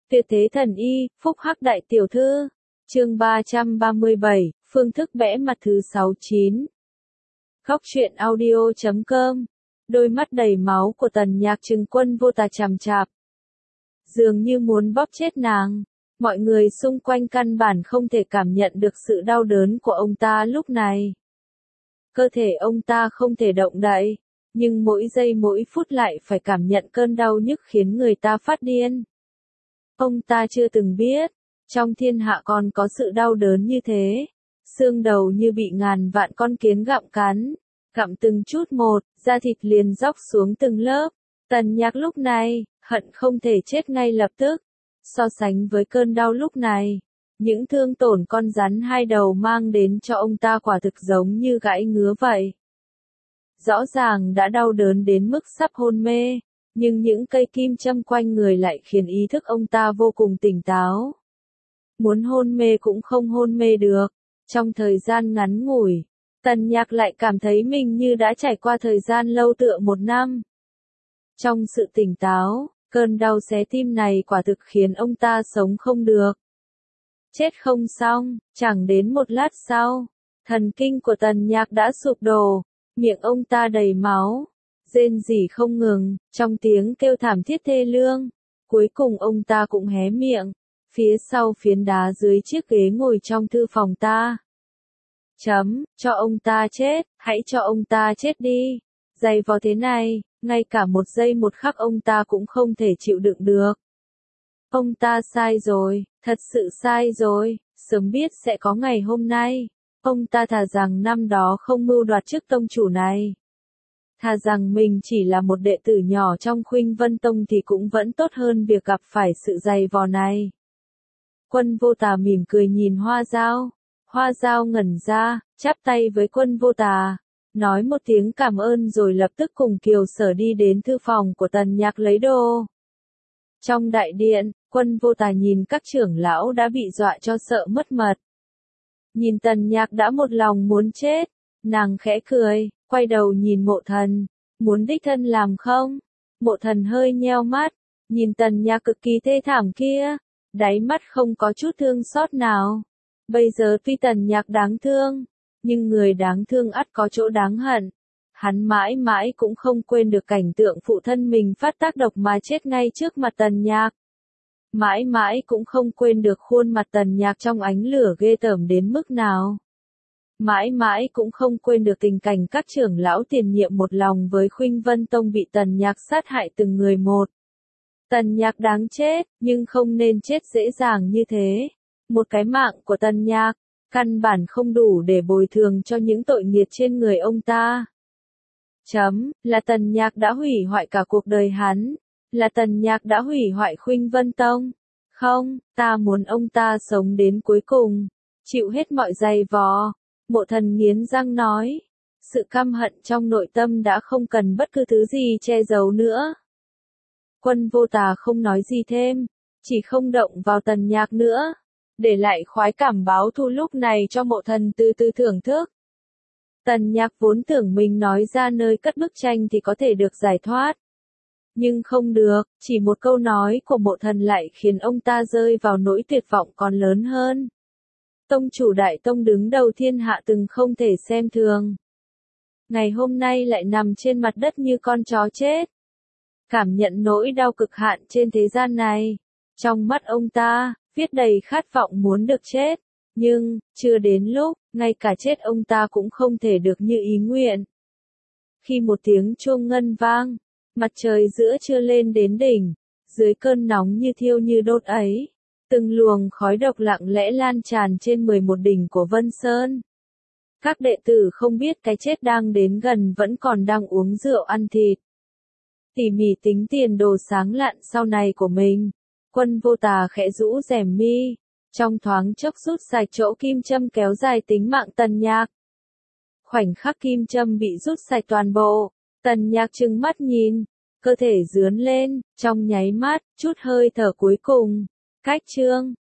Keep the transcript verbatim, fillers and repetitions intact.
Tuyệt thế thần y, phúc hắc đại tiểu thư. Chương ba trăm ba mươi bảy, phương thức bẽ mặt thứ sáu mươi chín. Góc truyện audio chấm com. Đôi mắt đầy máu của Tần Nhạc trừng Quân Vô Tà chằm chạp, dường như muốn bóp chết nàng. Mọi người xung quanh căn bản không thể cảm nhận được sự đau đớn của ông ta lúc này. Cơ thể ông ta không thể động đậy, nhưng mỗi giây mỗi phút lại phải cảm nhận cơn đau nhức khiến người ta phát điên. Ông ta chưa từng biết, trong thiên hạ còn có sự đau đớn như thế. Xương đầu như bị ngàn vạn con kiến gặm cắn, gặm từng chút một, da thịt liền róc xuống từng lớp. Tần Nhạc lúc này, hận không thể chết ngay lập tức. So sánh với cơn đau lúc này, những thương tổn con rắn hai đầu mang đến cho ông ta quả thực giống như gãi ngứa vậy. Rõ ràng đã đau đớn đến mức sắp hôn mê, nhưng những cây kim châm quanh người lại khiến ý thức ông ta vô cùng tỉnh táo. Muốn hôn mê cũng không hôn mê được. Trong thời gian ngắn ngủi, Tần Nhạc lại cảm thấy mình như đã trải qua thời gian lâu tựa một năm. Trong sự tỉnh táo, cơn đau xé tim này quả thực khiến ông ta sống không được. Chết không xong, chẳng đến một lát sau, thần kinh của Tần Nhạc đã sụp đổ, miệng ông ta đầy máu, rên rỉ không ngừng, trong tiếng kêu thảm thiết thê lương. Cuối cùng ông ta cũng hé miệng, phía sau phiến đá dưới chiếc ghế ngồi trong thư phòng ta. Chấm, cho ông ta chết, hãy cho ông ta chết đi. Dày vò thế này, ngay cả một giây một khắc ông ta cũng không thể chịu đựng được. Ông ta sai rồi, thật sự sai rồi, sớm biết sẽ có ngày hôm nay. Ông ta thà rằng năm đó không mưu đoạt chức tông chủ này. Thà rằng mình chỉ là một đệ tử nhỏ trong Khuynh Vân Tông thì cũng vẫn tốt hơn việc gặp phải sự dày vò này. Quân Vô Tà mỉm cười nhìn Hoa Dao. Hoa Dao ngẩn ra, chắp tay với Quân Vô Tà, nói một tiếng cảm ơn rồi lập tức cùng Kiều Sở đi đến thư phòng của Tần Nhạc lấy đồ. Trong đại điện, Quân Vô Tà nhìn các trưởng lão đã bị dọa cho sợ mất mật. Nhìn Tần Nhạc đã một lòng muốn chết, nàng khẽ cười, quay đầu nhìn Mộ Thần, muốn đích thân làm không? Mộ Thần hơi nheo mắt, nhìn Tần Nhạc cực kỳ thê thảm kia, đáy mắt không có chút thương xót nào. Bây giờ tuy Tần Nhạc đáng thương, nhưng người đáng thương ắt có chỗ đáng hận. Hắn mãi mãi cũng không quên được cảnh tượng phụ thân mình phát tác độc mà chết ngay trước mặt Tần Nhạc. Mãi mãi cũng không quên được khuôn mặt Tần Nhạc trong ánh lửa ghê tởm đến mức nào. Mãi mãi cũng không quên được tình cảnh các trưởng lão tiền nhiệm một lòng với Khuynh Vân Tông bị Tần Nhạc sát hại từng người một. Tần Nhạc đáng chết, nhưng không nên chết dễ dàng như thế. Một cái mạng của Tần Nhạc, căn bản không đủ để bồi thường cho những tội nghiệt trên người ông ta. Chấm, là Tần Nhạc đã hủy hoại cả cuộc đời hắn. Là Tần Nhạc đã hủy hoại Khuynh Vân Tông. Không, ta muốn ông ta sống đến cuối cùng, chịu hết mọi dày vò. Mộ Thần nghiến răng nói. Sự căm hận trong nội tâm đã không cần bất cứ thứ gì che giấu nữa. Quân Vô Tà không nói gì thêm, chỉ không động vào Tần Nhạc nữa, để lại khoái cảm báo thù lúc này cho Mộ Thần từ từ thưởng thức. Tần Nhạc vốn tưởng mình nói ra nơi cất bức tranh thì có thể được giải thoát. Nhưng không được, chỉ một câu nói của Mộ Thần lại khiến ông ta rơi vào nỗi tuyệt vọng còn lớn hơn. Tông chủ Đại Tông đứng đầu thiên hạ từng không thể xem thường. Ngày hôm nay lại nằm trên mặt đất như con chó chết. Cảm nhận nỗi đau cực hạn trên thế gian này. Trong mắt ông ta, viết đầy khát vọng muốn được chết. Nhưng, chưa đến lúc, ngay cả chết ông ta cũng không thể được như ý nguyện. Khi một tiếng chuông ngân vang, mặt trời giữa trưa lên đến đỉnh, dưới cơn nóng như thiêu như đốt ấy, từng luồng khói độc lặng lẽ lan tràn trên mười một đỉnh của Vân Sơn. Các đệ tử không biết cái chết đang đến gần vẫn còn đang uống rượu ăn thịt. Tỉ mỉ tính tiền đồ sáng lạn sau này của mình. Quân Vô Tà khẽ rũ rèm mi, trong thoáng chốc rút sạch chỗ kim châm kéo dài tính mạng Tần Nhạc. Khoảnh khắc kim châm bị rút sạch toàn bộ, Tần Nhạc trừng mắt nhìn, cơ thể rướn lên, trong nháy mắt, chút hơi thở cuối cùng. Cách chương,